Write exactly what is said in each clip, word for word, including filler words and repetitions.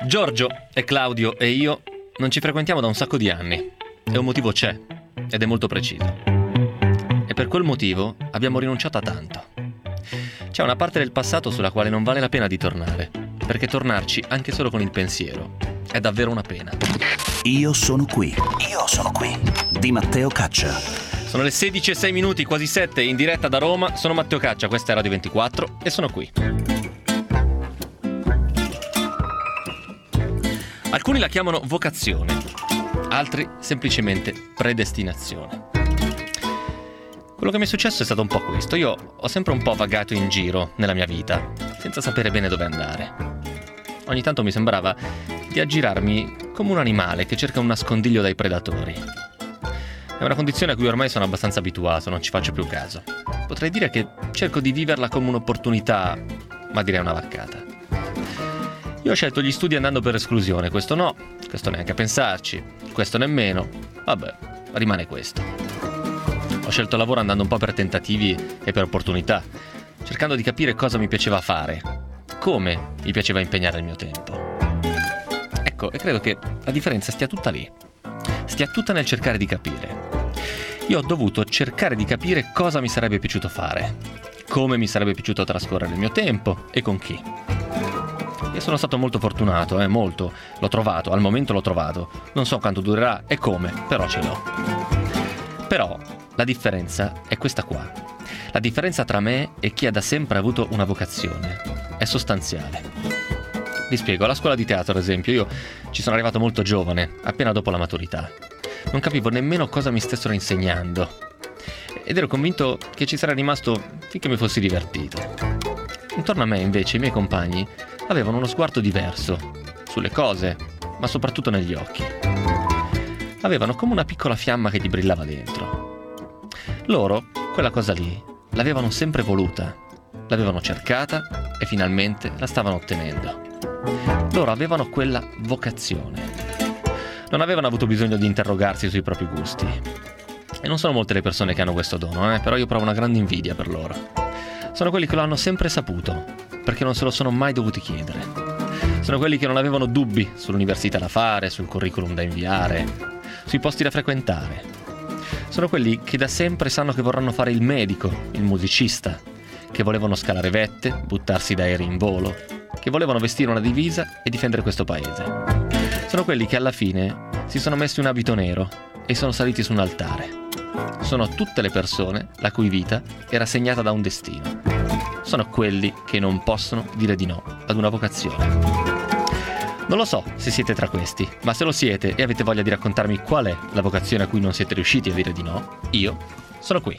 Giorgio e Claudio e io non ci frequentiamo da un sacco di anni e un motivo c'è ed è molto preciso. E per quel motivo abbiamo rinunciato a tanto. C'è una parte del passato sulla quale non vale la pena di tornare, perché tornarci anche solo con il pensiero è davvero una pena. Io sono qui. Io sono qui. Di Matteo Caccia. Sono le sedici e sei minuti, quasi sette, in diretta da Roma. Sono Matteo Caccia, questa è Radio ventiquattro e sono qui. Alcuni la chiamano vocazione, altri semplicemente predestinazione. Quello che mi è successo è stato un po' questo. Io ho sempre un po' vagato in giro nella mia vita, senza sapere bene dove andare. Ogni tanto mi sembrava di aggirarmi come un animale che cerca un nascondiglio dai predatori. È una condizione a cui ormai sono abbastanza abituato, non ci faccio più caso. Potrei dire che cerco di viverla come un'opportunità, ma direi una vaccata. Io ho scelto gli studi andando per esclusione, questo no, questo neanche a pensarci, questo nemmeno, vabbè, rimane questo. Ho scelto il lavoro andando un po' per tentativi e per opportunità, cercando di capire cosa mi piaceva fare, come mi piaceva impegnare il mio tempo. Ecco, e credo che la differenza stia tutta lì, stia tutta nel cercare di capire. Io ho dovuto cercare di capire cosa mi sarebbe piaciuto fare, come mi sarebbe piaciuto trascorrere il mio tempo e con chi. E sono stato molto fortunato, eh, molto. L'ho trovato, al momento l'ho trovato. Non so quanto durerà e come, però ce l'ho. Però la differenza è questa qua. La differenza tra me e chi ha da sempre avuto una vocazione è sostanziale. Vi spiego, alla scuola di teatro, ad esempio, io ci sono arrivato molto giovane, appena dopo la maturità. Non capivo nemmeno cosa mi stessero insegnando. Ed ero convinto che ci sarei rimasto finché mi fossi divertito. Intorno a me, invece, i miei compagni avevano uno sguardo diverso sulle cose, ma soprattutto negli occhi. Avevano come una piccola fiamma che gli brillava dentro. Loro, quella cosa lì, l'avevano sempre voluta, l'avevano cercata e finalmente la stavano ottenendo. Loro avevano quella vocazione. Non avevano avuto bisogno di interrogarsi sui propri gusti. E non sono molte le persone che hanno questo dono, eh? Però io provo una grande invidia per loro. Sono quelli che lo hanno sempre saputo, perché non se lo sono mai dovuti chiedere. Sono quelli che non avevano dubbi sull'università da fare, sul curriculum da inviare, sui posti da frequentare. Sono quelli che da sempre sanno che vorranno fare il medico, il musicista, che volevano scalare vette, buttarsi da aerei in volo, che volevano vestire una divisa e difendere questo paese. Sono quelli che alla fine si sono messi un abito nero e sono saliti su un altare. Sono tutte le persone la cui vita era segnata da un destino. Sono quelli che non possono dire di no ad una vocazione. Non lo so se siete tra questi, ma se lo siete e avete voglia di raccontarmi qual è la vocazione a cui non siete riusciti a dire di no, io sono qui.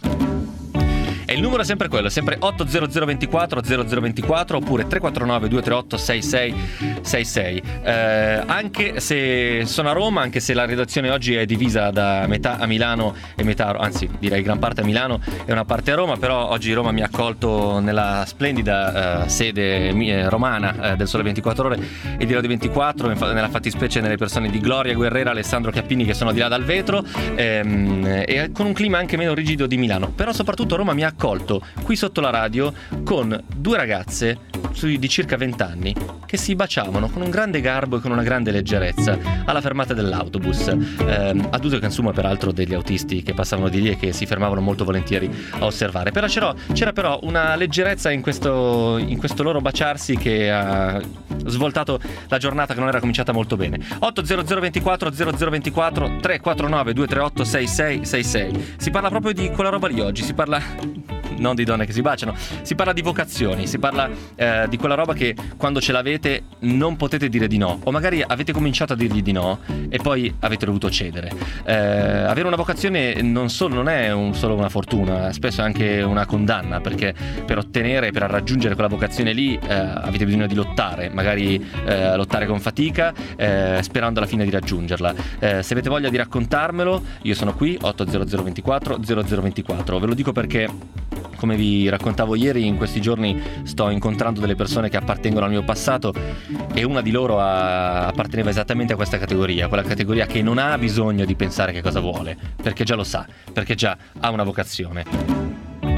E il numero è sempre quello, è sempre otto zero zero ventiquattro zero zero ventiquattro oppure tre quattro nove due tre otto sei sei sei sei. Eh, anche se sono a Roma, anche se la redazione oggi è divisa da metà a Milano e metà, anzi direi gran parte a Milano e una parte a Roma, però oggi Roma mi ha accolto nella splendida uh, sede eh, romana eh, del Sole ventiquattro Ore e di Radio ventiquattro, nella fattispecie nelle persone di Gloria Guerrera, Alessandro Cappini che sono di là dal vetro, ehm, e con un clima anche meno rigido di Milano. Però soprattutto Roma mi ha accolto qui sotto la radio con due ragazze di circa venti anni che si baciavano con un grande garbo e con una grande leggerezza alla fermata dell'autobus, ehm, ad uso e consumo peraltro degli autisti che passavano di lì e che si fermavano molto volentieri a osservare. Però c'era, c'era però una leggerezza in questo, in questo loro baciarsi che ha svoltato la giornata che non era cominciata molto bene. otto zero zero ventiquattro zero zero ventiquattro tre quattro nove due tre otto sei sei sei sei. Si parla proprio di quella roba lì oggi, si parla non di donne che si baciano, si parla di vocazioni, si parla eh, di quella roba che quando ce l'avete non potete dire di no, o magari avete cominciato a dirgli di no e poi avete dovuto cedere. Eh, avere una vocazione non solo non è un, solo una fortuna, spesso è anche una condanna, perché per ottenere, per raggiungere quella vocazione lì eh, avete bisogno di lottare, magari eh, lottare con fatica, eh, sperando alla fine di raggiungerla. Eh, se avete voglia di raccontarmelo, io sono qui, otto zero zero ventiquattro zero zero ventiquattro. Ve lo dico perché, come vi raccontavo ieri, in questi giorni sto incontrando delle persone che appartengono al mio passato e una di loro ha, apparteneva esattamente a questa categoria, quella categoria che non ha bisogno di pensare che cosa vuole, perché già lo sa, perché già ha una vocazione.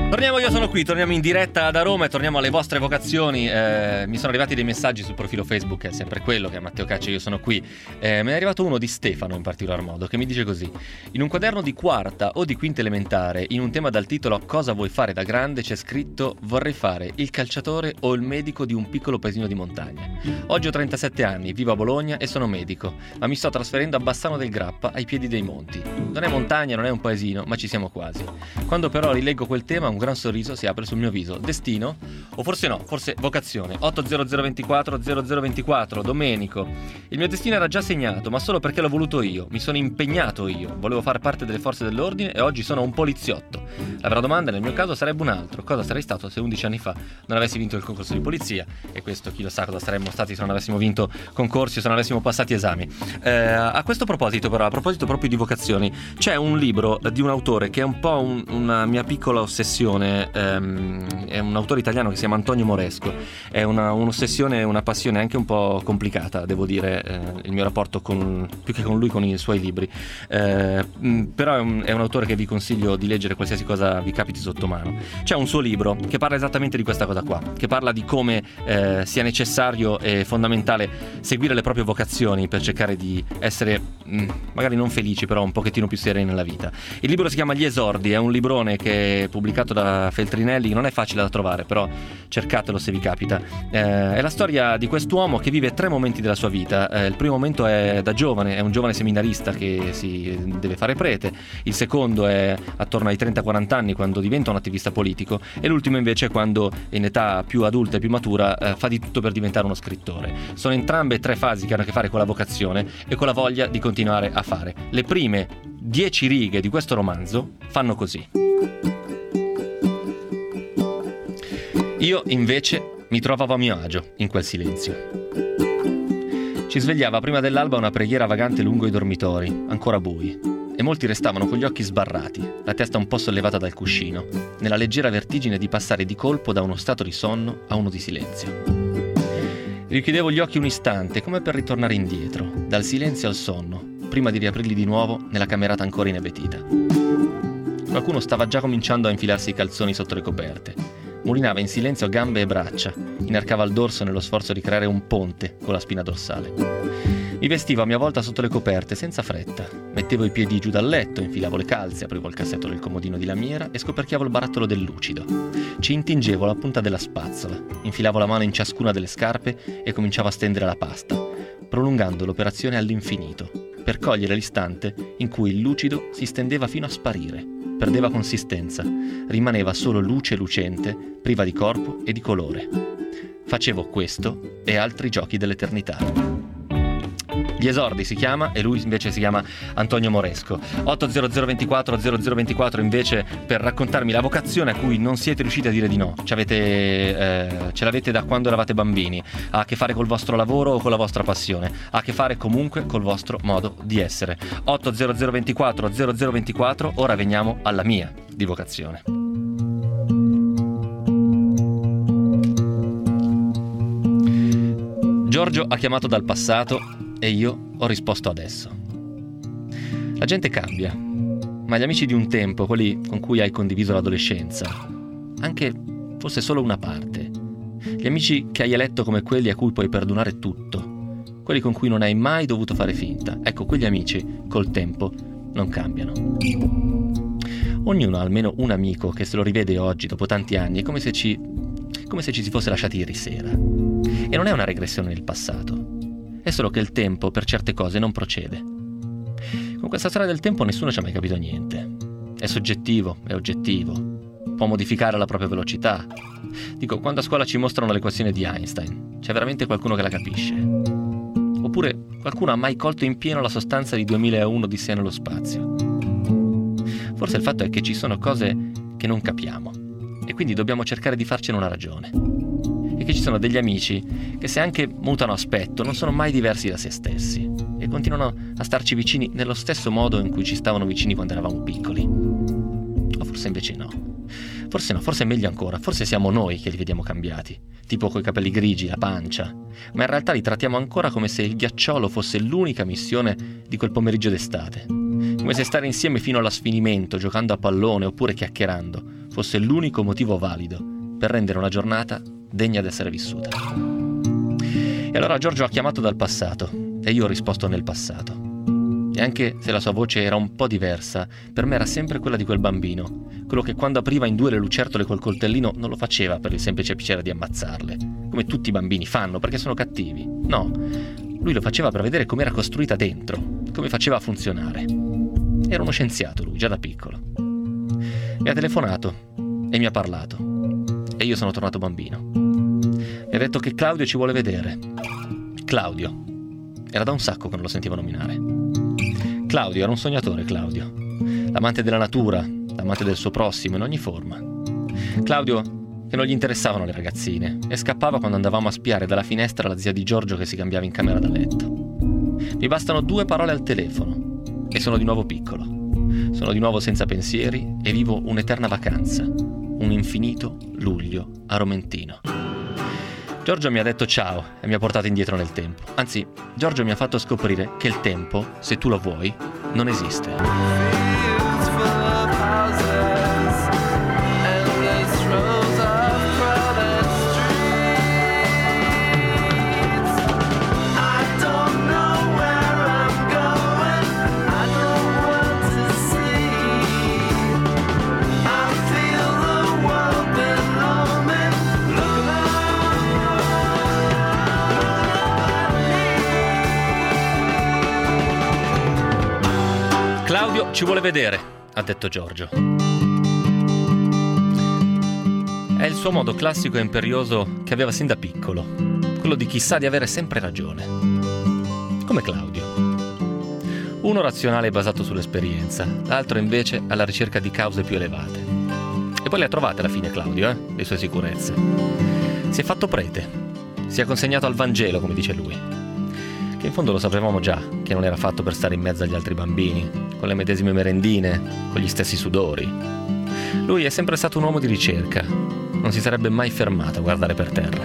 Torniamo, io sono qui, torniamo in diretta da Roma e torniamo alle vostre vocazioni. Eh, mi sono arrivati dei messaggi sul profilo Facebook, è sempre quello, che è Matteo Caccia, io sono qui. Eh, me ne è arrivato uno di Stefano in particolar modo, che mi dice così: in un quaderno di quarta o di quinta elementare, in un tema dal titolo "Cosa vuoi fare da grande?" c'è scritto: vorrei fare il calciatore o il medico di un piccolo paesino di montagna. Oggi ho trentasette anni, vivo a Bologna e sono medico, ma mi sto trasferendo a Bassano del Grappa, ai piedi dei monti. Non è montagna, non è un paesino, ma ci siamo quasi. Quando però rileggo quel tema, un gran sorriso si apre sul mio viso. Destino? O forse no, forse vocazione. otto zero zero ventiquattro zero zero ventiquattro, Domenico. Il mio destino era già segnato, ma solo perché l'ho voluto io. Mi sono impegnato io. Volevo far parte delle forze dell'ordine e oggi sono un poliziotto. La vera domanda nel mio caso sarebbe un altro: cosa sarei stato se undici anni fa non avessi vinto il concorso di polizia? E questo chi lo sa cosa saremmo stati se non avessimo vinto concorsi o se non avessimo passati esami. Eh, a questo proposito però, a proposito proprio di vocazioni, c'è un libro di un autore che è un po' un, una mia piccola ossessione. Ehm, è un autore italiano che si chiama Antonio Moresco. È una, un'ossessione, una passione anche un po' complicata, devo dire, eh, il mio rapporto con, più che con lui, con i suoi libri. Eh, però è un, è un autore che vi consiglio di leggere qualsiasi cosa vi capiti sotto mano. C'è un suo libro che parla esattamente di questa cosa qua, che parla di come eh, sia necessario e fondamentale seguire le proprie vocazioni per cercare di essere mh, magari non felici, però un pochettino più sereni nella vita. Il libro si chiama Gli Esordi, è un librone che è pubblicato da Feltrinelli, non è facile da trovare, però cercatelo se vi capita. Eh, è la storia di quest'uomo che vive tre momenti della sua vita. Eh, il primo momento è da giovane, è un giovane seminarista che si deve fare prete. Il secondo è attorno ai trenta quaranta anni, quando diventa un attivista politico, e l'ultimo invece è quando, in età più adulta e più matura, eh, fa di tutto per diventare uno scrittore. Sono entrambe tre fasi che hanno a che fare con la vocazione e con la voglia di continuare a fare. Le prime dieci righe di questo romanzo fanno così. Io invece mi trovavo a mio agio in quel silenzio. Ci svegliava prima dell'alba una preghiera vagante lungo i dormitori, ancora bui, e molti restavano con gli occhi sbarrati, la testa un po' sollevata dal cuscino, nella leggera vertigine di passare di colpo da uno stato di sonno a uno di silenzio. Richiudevo gli occhi un istante, come per ritornare indietro, dal silenzio al sonno, prima di riaprirli di nuovo nella camerata ancora inebetita. Qualcuno stava già cominciando a infilarsi i calzoni sotto le coperte. Mulinava in silenzio gambe e braccia, inarcava il dorso nello sforzo di creare un ponte con la spina dorsale. Mi vestivo a mia volta sotto le coperte, senza fretta. Mettevo i piedi giù dal letto, infilavo le calze, aprivo il cassetto del comodino di lamiera e scoperchiavo il barattolo del lucido. Ci intingevo la punta della spazzola, infilavo la mano in ciascuna delle scarpe e cominciavo a stendere la pasta, prolungando l'operazione all'infinito, per cogliere l'istante in cui il lucido si stendeva fino a sparire, perdeva consistenza, rimaneva solo luce lucente, priva di corpo e di colore. Facevo questo e altri giochi dell'eternità. Gli Esordi si chiama, e lui invece si chiama Antonio Moresco. otto zero zero ventiquattro zero zero ventiquattro invece per raccontarmi la vocazione a cui non siete riusciti a dire di no. Ce l'avete, eh, ce l'avete da quando eravate bambini. Ha a che fare col vostro lavoro o con la vostra passione. Ha a che fare comunque col vostro modo di essere. otto zero zero ventiquattro zero zero ventiquattro, ora veniamo alla mia di vocazione. Giorgio ha chiamato dal passato e io ho risposto adesso. La gente cambia, ma gli amici di un tempo, quelli con cui hai condiviso l'adolescenza, anche forse solo una parte, gli amici che hai eletto come quelli a cui puoi perdonare tutto, quelli con cui non hai mai dovuto fare finta, ecco, quegli amici col tempo non cambiano. Ognuno ha almeno un amico che se lo rivede oggi dopo tanti anni è come se ci, come se ci si fosse lasciati ieri sera. E non è una regressione nel passato. È solo che il tempo per certe cose non procede. Con questa storia del tempo nessuno ci ha mai capito niente. È soggettivo, è oggettivo. Può modificare la propria velocità. Dico, quando a scuola ci mostrano l'equazione di Einstein, c'è veramente qualcuno che la capisce? Oppure qualcuno ha mai colto in pieno la sostanza di duemilauno Odissea nello spazio? Forse il fatto è che ci sono cose che non capiamo e quindi dobbiamo cercare di farcene una ragione. E che ci sono degli amici che, se anche mutano aspetto, non sono mai diversi da se stessi e continuano a starci vicini nello stesso modo in cui ci stavano vicini quando eravamo piccoli. O forse invece no. Forse no, forse è meglio ancora, forse siamo noi che li vediamo cambiati, tipo coi capelli grigi, la pancia, ma in realtà li trattiamo ancora come se il ghiacciolo fosse l'unica missione di quel pomeriggio d'estate, come se stare insieme fino allo sfinimento, giocando a pallone oppure chiacchierando, fosse l'unico motivo valido per rendere una giornata degna di essere vissuta. E allora Giorgio ha chiamato dal passato e io ho risposto nel passato. E anche se la sua voce era un po' diversa, per me era sempre quella di quel bambino, quello che quando apriva in due le lucertole col coltellino non lo faceva per il semplice piacere di ammazzarle, come tutti i bambini fanno perché sono cattivi. No, lui lo faceva per vedere com'era costruita dentro, come faceva a funzionare. Era uno scienziato lui, già da piccolo. Mi ha telefonato e mi ha parlato e io sono tornato bambino. Mi ha detto che Claudio ci vuole vedere. Claudio. Era da un sacco che non lo sentivo nominare. Claudio era un sognatore, Claudio. L'amante della natura, l'amante del suo prossimo in ogni forma. Claudio che non gli interessavano le ragazzine e scappava quando andavamo a spiare dalla finestra la zia di Giorgio che si cambiava in camera da letto. Mi bastano due parole al telefono e sono di nuovo piccolo. Sono di nuovo senza pensieri e vivo un'eterna vacanza, un infinito luglio a Romentino. Giorgio mi ha detto ciao e mi ha portato indietro nel tempo. Anzi, Giorgio mi ha fatto scoprire che il tempo, se tu lo vuoi, non esiste. Claudio ci vuole vedere, ha detto Giorgio. È il suo modo classico e imperioso che aveva sin da piccolo, quello di chi sa di avere sempre ragione. Come Claudio. Uno razionale e basato sull'esperienza, l'altro invece alla ricerca di cause più elevate. E poi le ha trovate alla fine Claudio, eh, le sue sicurezze. Si è fatto prete, si è consegnato al Vangelo, come dice lui. Che in fondo lo sapevamo già, che non era fatto per stare in mezzo agli altri bambini, con le medesime merendine, con gli stessi sudori. Lui è sempre stato un uomo di ricerca, non si sarebbe mai fermato a guardare per terra.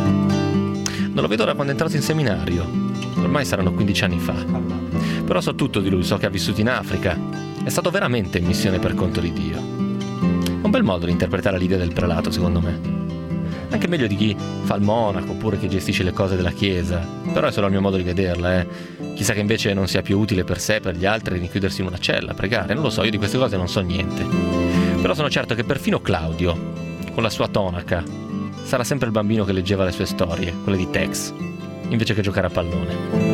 Non lo vedo da quando è entrato in seminario, ormai saranno quindici anni fa. Però so tutto di lui, so che ha vissuto in Africa, è stato veramente in missione per conto di Dio. È un bel modo di interpretare l'idea del prelato, secondo me. Anche meglio di chi fa il monaco oppure che gestisce le cose della chiesa. Però è solo il mio modo di vederla, eh. Chissà che invece non sia più utile per sé e per gli altri rinchiudersi in una cella, pregare. Non lo so, io di queste cose non so niente. Però sono certo che perfino Claudio, con la sua tonaca, sarà sempre il bambino che leggeva le sue storie, quelle di Tex, invece che giocare a pallone.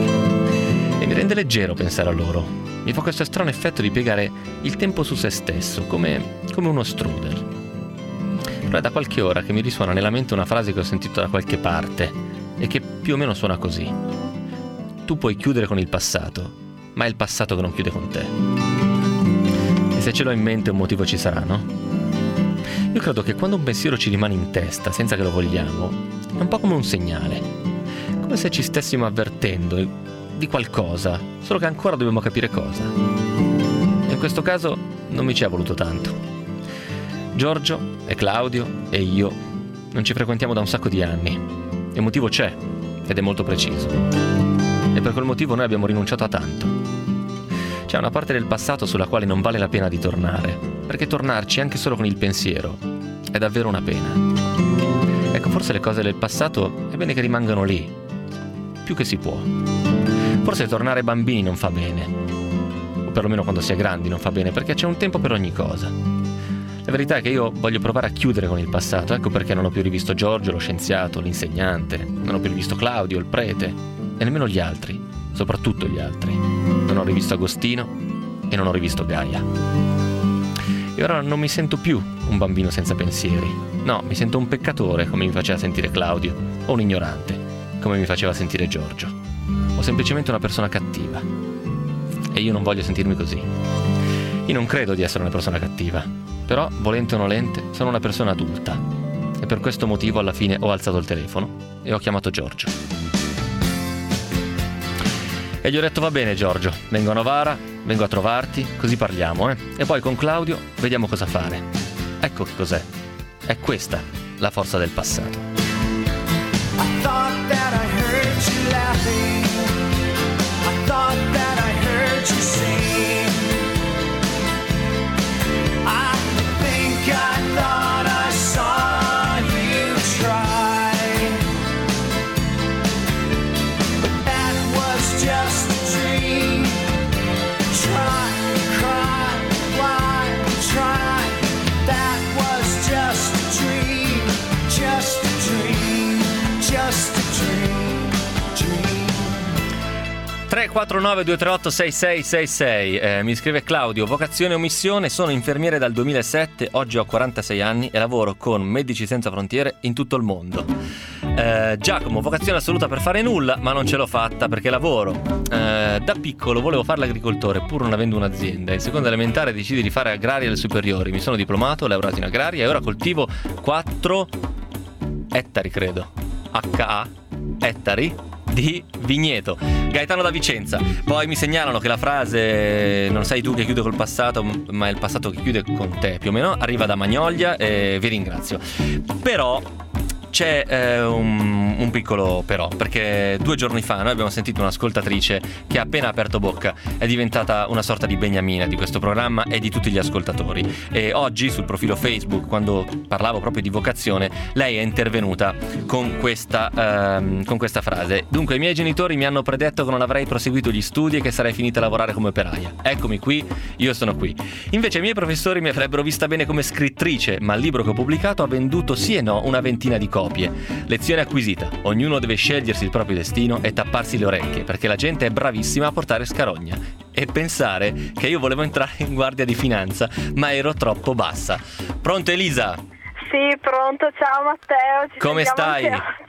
E mi rende leggero pensare a loro. Mi fa questo strano effetto di piegare il tempo su se stesso, come, come uno strudel. Però è da qualche ora che mi risuona nella mente una frase che ho sentito da qualche parte e che più o meno suona così. Tu puoi chiudere con il passato, ma è il passato che non chiude con te. E se ce l'ho in mente un motivo ci sarà, no? Io credo che quando un pensiero ci rimane in testa senza che lo vogliamo, è un po' come un segnale, come se ci stessimo avvertendo di qualcosa, solo che ancora dobbiamo capire cosa. E in questo caso non mi ci è voluto tanto. Giorgio e Claudio e io non ci frequentiamo da un sacco di anni e il motivo c'è ed è molto preciso. E per quel motivo noi abbiamo rinunciato a tanto. C'è una parte del passato sulla quale non vale la pena di tornare, perché tornarci anche solo con il pensiero è davvero una pena. Ecco, forse le cose del passato è bene che rimangano lì, più che si può. Forse tornare bambini non fa bene, o perlomeno quando si è grandi non fa bene, perché c'è un tempo per ogni cosa. La verità è che io voglio provare a chiudere con il passato, ecco perché non ho più rivisto Giorgio, lo scienziato, l'insegnante, non ho più rivisto Claudio, il prete, e nemmeno gli altri, soprattutto gli altri. Non ho rivisto Agostino e non ho rivisto Gaia. E ora non mi sento più un bambino senza pensieri, no, mi sento un peccatore come mi faceva sentire Claudio, o un ignorante come mi faceva sentire Giorgio, o semplicemente una persona cattiva. E io non voglio sentirmi così. Io non credo di essere una persona cattiva. Però, volente o nolente, sono una persona adulta e per questo motivo alla fine ho alzato il telefono e ho chiamato Giorgio. E gli ho detto va bene Giorgio, vengo a Novara, vengo a trovarti, così parliamo, eh? E poi con Claudio vediamo cosa fare. Ecco che cos'è. È questa la forza del passato. I thought that I heard you laughing. I thought that I heard you sing. I think I thought tre quattro nove due tre otto sei sei sei sei. eh, Mi scrive Claudio: vocazione o missione? Sono infermiere dal duemilasette, oggi ho quarantasei anni e lavoro con Medici Senza Frontiere in tutto il mondo. eh, Giacomo: vocazione assoluta per fare nulla, ma non ce l'ho fatta perché lavoro. eh, Da piccolo volevo fare l'agricoltore pur non avendo un'azienda. In seconda elementare decidi di fare agraria alle superiori. Mi sono diplomato, laureato in agraria e ora coltivo quattro ettari, credo H A ettari di vigneto. Gaetano da Vicenza: poi mi segnalano che la frase "non sei tu che chiude col passato, ma è il passato che chiude con te", più o meno, arriva da Magnolia e vi ringrazio. Però c'è eh, un, un piccolo però, perché due giorni fa noi abbiamo sentito un'ascoltatrice che ha appena aperto bocca, è diventata una sorta di beniamina di questo programma e di tutti gli ascoltatori. E oggi sul profilo Facebook, quando parlavo proprio di vocazione, lei è intervenuta con questa, ehm, con questa frase: dunque i miei genitori mi hanno predetto che non avrei proseguito gli studi e che sarei finita a lavorare come operaia. Eccomi qui, io sono qui. Invece i miei professori mi avrebbero vista bene come scrittrice, ma il libro che ho pubblicato ha venduto sì e no una ventina di copie. Lezione acquisita: ognuno deve scegliersi il proprio destino e tapparsi le orecchie, perché la gente è bravissima a portare scarogna. E pensare che io volevo entrare in guardia di finanza, ma ero troppo bassa. Pronto Elisa? Sì, pronto, ciao Matteo. Ci Come stai?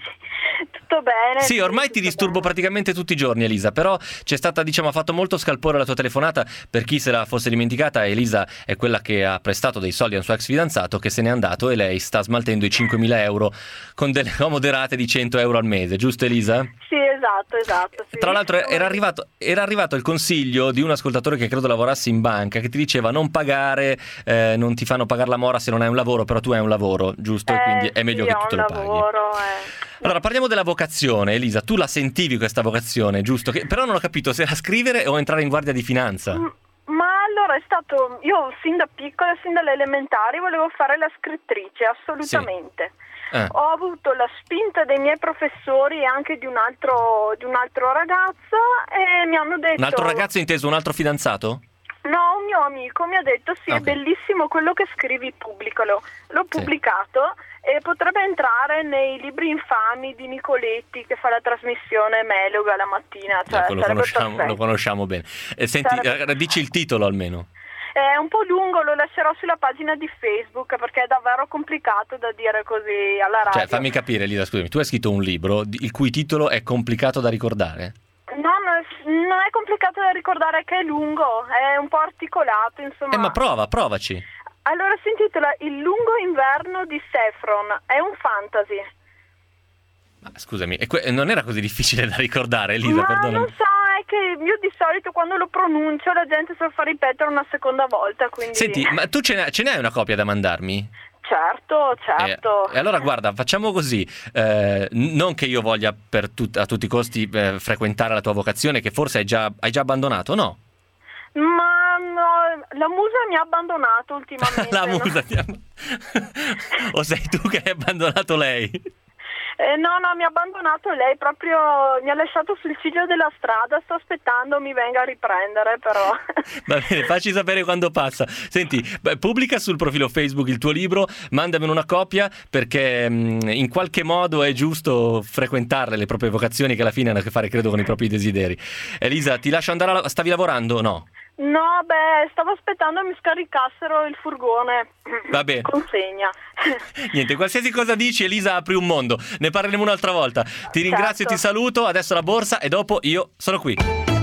Tutto bene? Sì, ormai ti disturbo bene. Praticamente tutti i giorni, Elisa, però c'è stata, diciamo, ha fatto molto scalpore la tua telefonata. Per chi se la fosse dimenticata, Elisa è quella che ha prestato dei soldi a un suo ex fidanzato che se n'è andato e lei sta smaltendo i cinquemila euro con delle comode rate di cento euro al mese, giusto Elisa? Sì, esatto, esatto. Sì. Tra l'altro era arrivato, era arrivato il consiglio di un ascoltatore che credo lavorasse in banca, che ti diceva non pagare, eh, non ti fanno pagare la mora se non hai un lavoro, però tu hai un lavoro, giusto? Eh, e quindi è meglio sì, che tu te lo paghi. Lavoro, eh. Allora parliamo della vocazione, Elisa. Tu la sentivi questa vocazione, giusto? Che, però non ho capito se era scrivere o entrare in guardia di finanza. M- ma allora è stato, io sin da piccola, sin dalle elementari volevo fare la scrittrice, assolutamente. Sì. Eh. Ho avuto la spinta dei miei professori e anche di un altro di un altro ragazzo e mi hanno detto... Un altro ragazzo inteso, un altro fidanzato? No, un mio amico mi ha detto sì, okay. È bellissimo quello che scrivi, pubblicalo. L'ho pubblicato sì. E potrebbe entrare nei libri infami di Nicoletti che fa la trasmissione Meloga la mattina. Cioè, ecco, lo, conosciamo, lo conosciamo bene. Eh, senti, sarebbe... dici il titolo almeno. È un po' lungo, lo lascerò sulla pagina di Facebook perché è davvero complicato da dire così alla radio. Cioè, fammi capire, Elisa, scusami, tu hai scritto un libro il cui titolo è complicato da ricordare? No, non è complicato da ricordare, è che è lungo, è un po' articolato, insomma. Eh, ma prova, provaci. Allora si intitola Il lungo inverno di Saffron, è un fantasy. Ma scusami, e que- non era così difficile da ricordare, Elisa, ma perdonami. non so, è che io di solito quando lo pronuncio la gente se lo fa ripetere una seconda volta, quindi... Senti, ma tu ce ne, ce ne hai una copia da mandarmi? Certo, certo. E, e allora guarda, facciamo così, eh, non che io voglia per tut- a tutti i costi eh, frequentare la tua vocazione, che forse hai già, hai già abbandonato, no? Ma no, la musa mi ha abbandonato ultimamente. La musa no? ti ha... O sei tu che hai abbandonato lei? Eh, no, no, mi ha abbandonato lei, proprio mi ha lasciato sul ciglio della strada, sto aspettando mi venga a riprendere però. Va bene, facci sapere quando passa. Senti, beh, pubblica sul profilo Facebook il tuo libro, mandamene una copia perché mh, in qualche modo è giusto frequentarle le proprie vocazioni che alla fine hanno a che fare, credo, con i propri desideri. Elisa, ti lascio andare, alla... stavi lavorando o no? No, beh, stavo aspettando mi scaricassero il furgone. Va bene. Consegna. Niente, qualsiasi cosa dici, Elisa, apri un mondo. Ne parleremo un'altra volta. Ti ringrazio, certo. Ti saluto. Adesso la borsa e dopo io sono qui.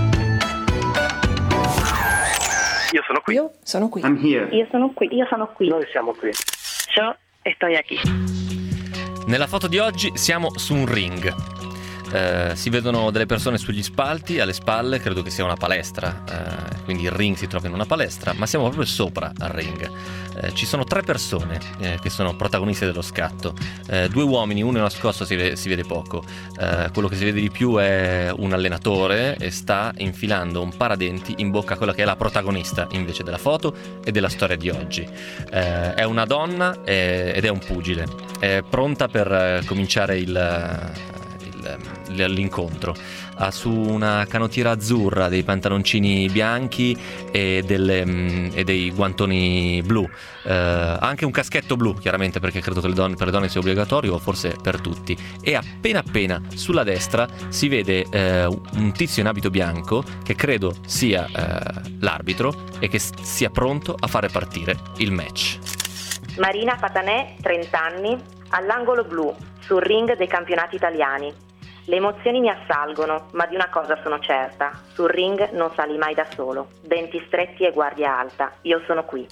Io sono qui. Io sono qui. I'm here. Io sono qui. Io sono qui. Noi siamo qui. Yo estoy aquí. Nella foto di oggi siamo su un ring. Eh, si vedono delle persone sugli spalti, alle spalle credo che sia una palestra, eh, quindi il ring si trova in una palestra, ma siamo proprio sopra al ring. Eh, ci sono tre persone eh, che sono protagoniste dello scatto, eh, due uomini, uno è nascosto, si vede, si vede poco, eh, quello che si vede di più è un allenatore e sta infilando un paradenti in bocca a quella che è la protagonista invece della foto e della storia di oggi. Eh, è una donna eh, ed è un pugile, è pronta per eh, cominciare il l'incontro. Ha su una canottiera azzurra, dei pantaloncini bianchi e, delle, mh, e dei guantoni blu. Eh, anche un caschetto blu, chiaramente, perché credo che le donne, per le donne sia obbligatorio, o forse per tutti. E appena appena sulla destra si vede eh, un tizio in abito bianco che credo sia eh, l'arbitro e che sia pronto a fare partire il match. Marina Fatanè, trenta anni, all'angolo blu, sul ring dei campionati italiani. Le emozioni mi assalgono, ma di una cosa sono certa: sul ring non sali mai da solo. Denti stretti e guardia alta. Io sono qui.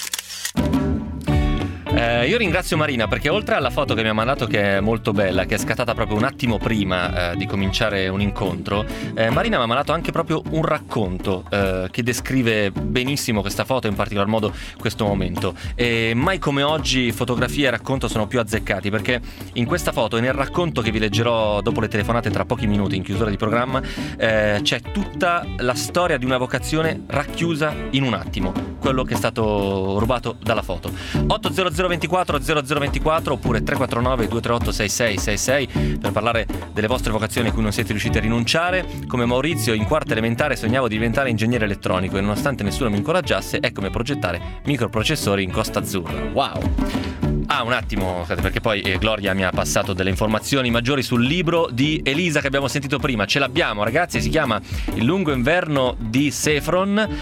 Eh, io ringrazio Marina perché oltre alla foto che mi ha mandato, che è molto bella, che è scattata proprio un attimo prima eh, di cominciare un incontro, eh, Marina mi ha mandato anche proprio un racconto eh, che descrive benissimo questa foto, in particolar modo questo momento. E mai come oggi fotografia e racconto sono più azzeccati, perché in questa foto e nel racconto che vi leggerò dopo le telefonate tra pochi minuti in chiusura di programma eh, c'è tutta la storia di una vocazione racchiusa in un attimo, quello che è stato rubato dalla foto. otto zero zero ventiquattro zero zero ventiquattro oppure tre quattro nove due tre otto sei sei sei sei per parlare delle vostre vocazioni a cui non siete riusciti a rinunciare. Come Maurizio, in quarta elementare sognavo di diventare ingegnere elettronico e nonostante nessuno mi incoraggiasse, eccomi a progettare microprocessori in Costa Azzurra. Wow! Ah, un attimo, perché poi eh, Gloria mi ha passato delle informazioni maggiori sul libro di Elisa che abbiamo sentito prima. Ce l'abbiamo, ragazzi, si chiama Il lungo inverno di Sefron,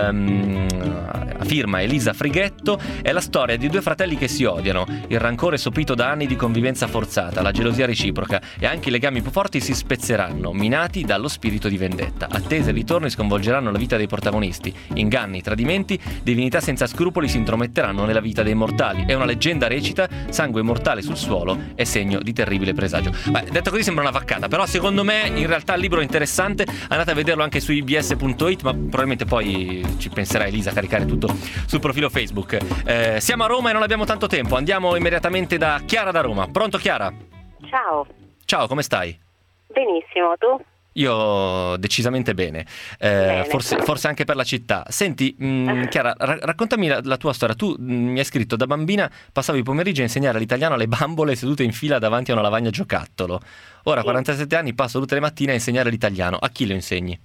ehm, firma Elisa Frighetto. È la storia di due fratelli che si odiano, il rancore sopito da anni di convivenza forzata, la gelosia reciproca e anche i legami più forti si spezzeranno, minati dallo spirito di vendetta. Attese e ritorni sconvolgeranno la vita dei protagonisti, inganni, tradimenti, divinità senza scrupoli si intrometteranno nella vita dei mortali. È una leggenda recita, sangue mortale sul suolo è segno di terribile presagio. Beh, detto così sembra una vaccata, però secondo me in realtà il libro è interessante, andate a vederlo anche su i b s punto it, ma probabilmente poi ci penserà Elisa a caricare tutto sul profilo Facebook. Eh, siamo a Roma e non abbiamo tanto tempo, andiamo immediatamente da Chiara da Roma. Pronto Chiara? Ciao. Ciao, come stai? Benissimo, tu? Io decisamente bene, eh, bene. Forse, forse anche per la città. Senti, mh, Chiara, ra- raccontami la, la tua storia. Tu mh, mi hai scritto: da bambina passavi i pomeriggi a insegnare l'italiano alle bambole sedute in fila davanti a una lavagna giocattolo. Ora, a quarantasette anni, passo tutte le mattine a insegnare l'italiano. A chi lo insegni?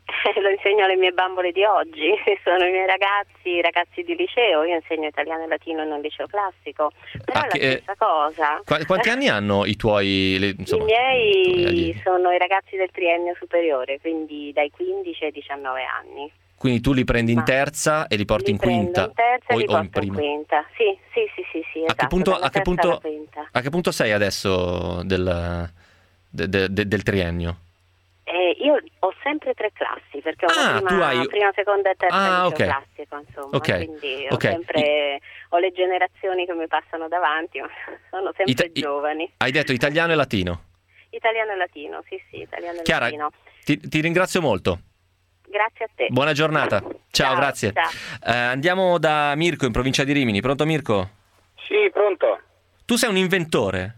Lo insegno alle mie bambole di oggi, sono i miei ragazzi, i ragazzi di liceo. Io insegno italiano e latino in un liceo classico, però Ah, è la che- stessa cosa. Qu- quanti anni hanno i tuoi, le- insomma, I miei i tuoi allievi? sono i ragazzi del triennio superiore, quindi dai quindici ai diciannove anni. Quindi tu li prendi in Ma- terza e li porti Li in prendo quinta in terza o, e li o in porto in prima? quinta. Sì, sì, sì, sì, sì, A esatto, che punto, dalla a che terza punto, alla quinta. a che punto sei adesso del, de- de- de- del triennio? Eh, io ho sempre tre classi perché ho Ah, la tu prima, hai- prima, seconda e terza Ah, liceo ok. classico, insomma, Ok, quindi ho ok. sempre ho le generazioni che mi passano davanti, ma sono sempre Ita- i- giovani. Hai detto italiano e latino. Italiano e latino, sì, sì, italiano e Chiara, latino. ti, ti ringrazio molto. Grazie a te. Buona giornata. Ciao, Ciao, grazie. ciao. Eh, andiamo da Mirko in provincia di Rimini. Pronto Mirko? Sì, pronto. Tu sei un inventore.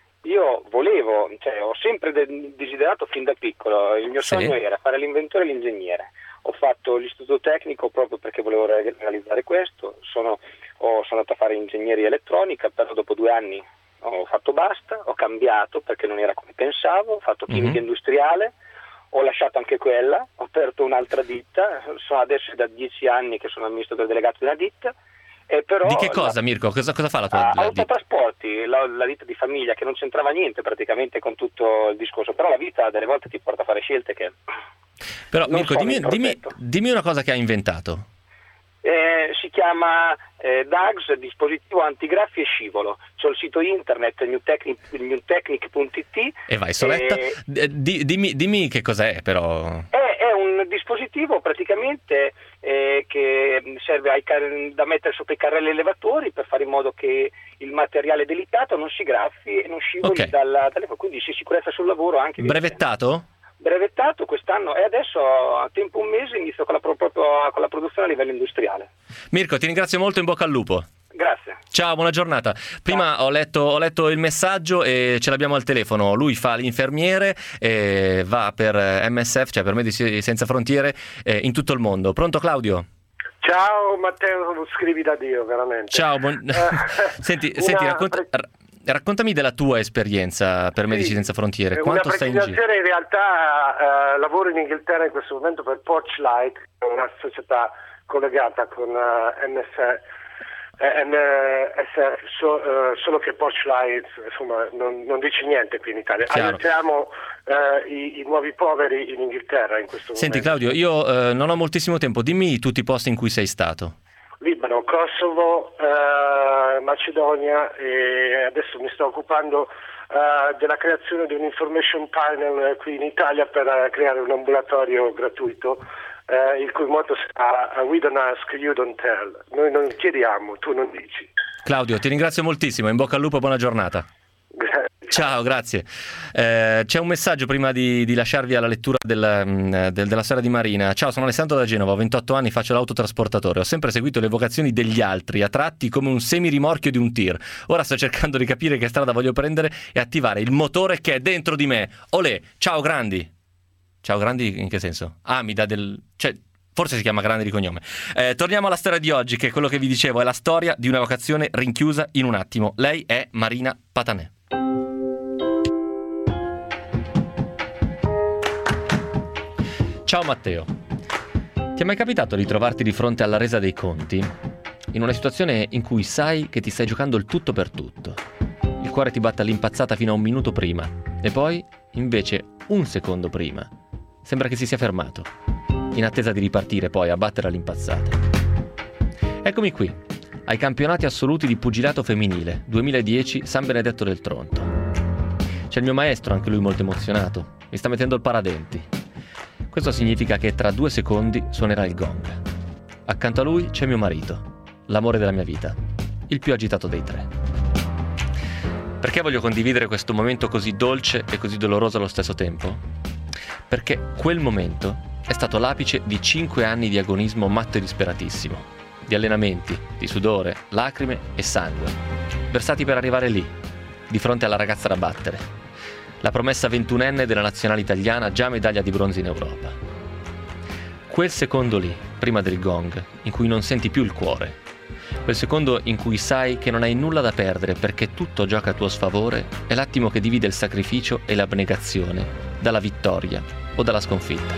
Io volevo, cioè ho sempre de- desiderato fin da piccolo, il mio Sì. sogno era fare l'inventore e l'ingegnere. Ho fatto l'istituto tecnico proprio perché volevo re- realizzare questo, sono, ho, sono andato a fare ingegneria elettronica, però dopo due anni ho fatto basta, ho cambiato perché non era come pensavo, ho fatto chimica Mhm. industriale, ho lasciato anche quella, ho aperto un'altra ditta, sono adesso da dieci anni che sono amministratore delegato di una ditta. E però Di che la- cosa, Mirko? Cosa, cosa fa la tua Ah, la ditta? autotrasporti, la, la ditta di famiglia che non c'entrava niente praticamente con tutto il discorso, però la vita delle volte ti porta a fare scelte che Però non Mirko, sono dimmi, il dimmi, perfetto. dimmi una cosa che hai inventato. eh, si chiama eh, D A G S, dispositivo antigraffi e scivolo. C'ho il sito internet newtechnic, newtechnic punto it. E vai, Soletta. Eh, D- di- dimmi, dimmi che cos'è, però. È, è un dispositivo praticamente eh, che serve ai car- da mettere sopra i carrelli elevatori per fare in modo che il materiale delicato non si graffi e non scivoli Ok. dalla, dalle, quindi si sicurezza sul lavoro anche. Brevettato? Brevettato quest'anno e adesso a tempo un mese inizio con la, pro- proprio con la produzione a livello industriale. Mirko, ti ringrazio molto, in bocca al lupo. Grazie. Ciao, buona giornata. Prima ho letto, ho letto il messaggio e ce l'abbiamo al telefono. Lui fa l'infermiere e va per M S F, cioè per Medici Senza Frontiere, eh, in tutto il mondo. Pronto Claudio? Ciao Matteo, scrivi da Dio veramente. Ciao, buon... Eh, senti, una senti racconta... pre- raccontami della tua esperienza per Medici Sì, Senza Frontiere. Quanto stai in giro? in realtà eh, lavoro in Inghilterra in questo momento per Porchlight, una società collegata con uh, N S F, so, uh, solo che Porchlight insomma non, non dice niente qui in Italia. Chiaro. Aiutiamo uh, i, i nuovi poveri in Inghilterra in questo Senti momento. Claudio, io eh, non ho moltissimo tempo, dimmi tutti i posti in cui sei stato. Libano, Kosovo, uh, Macedonia, e adesso mi sto occupando uh, della creazione di un information panel qui in Italia per uh, creare un ambulatorio gratuito, uh, il cui motto sarà "We don't ask, you don't tell". Noi non chiediamo, tu non dici. Claudio, ti ringrazio moltissimo, in bocca al lupo, buona giornata. Ciao, grazie. Eh, c'è un messaggio prima di, di lasciarvi alla lettura del, del, della storia di Marina. Ciao, sono Alessandro da Genova, ho ventotto anni, faccio l'autotrasportatore. Ho sempre seguito le vocazioni degli altri, a tratti come un semirimorchio di un tir. Ora sto cercando di capire che strada voglio prendere e attivare il motore che è dentro di me. Olè, ciao grandi. Ciao grandi in che senso? Ah, mi dà del... cioè... forse si chiama Grandi di cognome. Eh, torniamo alla storia di oggi, che è quello che vi dicevo, è la storia di una vocazione rinchiusa in un attimo. Lei è Marina Patanè. Ciao Matteo, ti è mai capitato di trovarti di fronte alla resa dei conti? In una situazione in cui sai che ti stai giocando il tutto per tutto. Il cuore ti batte all'impazzata fino a un minuto prima e poi, invece, un secondo prima, sembra che si sia fermato, in attesa di ripartire poi a battere all'impazzata. Eccomi qui, ai campionati assoluti di pugilato femminile, duemiladieci, San Benedetto del Tronto. C'è il mio maestro, anche lui molto emozionato, mi sta mettendo il paradenti. Questo significa che tra due secondi suonerà il gong. Accanto a lui c'è mio marito, l'amore della mia vita, il più agitato dei tre. Perché voglio condividere questo momento così dolce e così doloroso allo stesso tempo? Perché quel momento è stato l'apice di cinque anni di agonismo matto e disperatissimo, di allenamenti, di sudore, lacrime e sangue, versati per arrivare lì, di fronte alla ragazza da battere. La promessa ventunenne della nazionale italiana, già medaglia di bronzo in Europa. Quel secondo lì, prima del gong, in cui non senti più il cuore, quel secondo in cui sai che non hai nulla da perdere perché tutto gioca a tuo sfavore, è l'attimo che divide il sacrificio e l'abnegazione dalla vittoria o dalla sconfitta.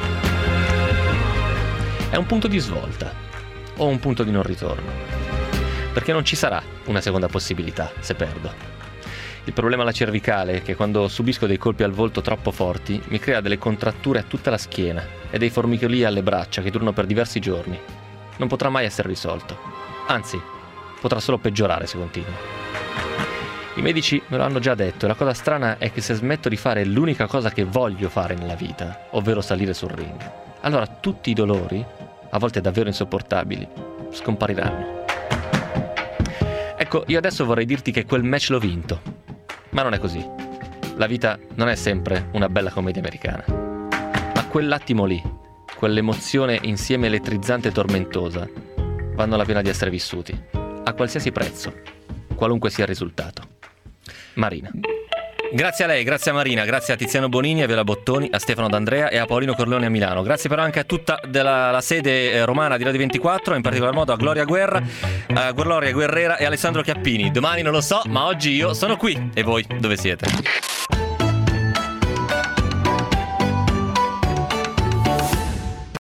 È un punto di svolta o un punto di non ritorno, perché non ci sarà una seconda possibilità se perdo. Il problema alla cervicale è che quando subisco dei colpi al volto troppo forti mi crea delle contratture a tutta la schiena e dei formicolii alle braccia che durano per diversi giorni. Non potrà mai essere risolto. Anzi, potrà solo peggiorare se continuo. I medici me lo hanno già detto e la cosa strana è che se smetto di fare l'unica cosa che voglio fare nella vita, ovvero salire sul ring, allora tutti i dolori, a volte davvero insopportabili, scompariranno. Ecco, io adesso vorrei dirti che quel match l'ho vinto. Ma non è così. La vita non è sempre una bella commedia americana. Ma quell'attimo lì, quell'emozione insieme elettrizzante e tormentosa, vanno la pena di essere vissuti, a qualsiasi prezzo, qualunque sia il risultato. Marina. Grazie a lei, grazie a Marina, grazie a Tiziano Bonini, a Viola Bottoni, a Stefano D'Andrea e a Paolino Corleone a Milano. Grazie però anche a tutta della, la sede eh, romana di Radio ventiquattro, in particolar modo a Gloria Guerra, a Gloria Guerrera e Alessandro Chiappini. Domani non lo so, ma oggi io sono qui. E voi dove siete?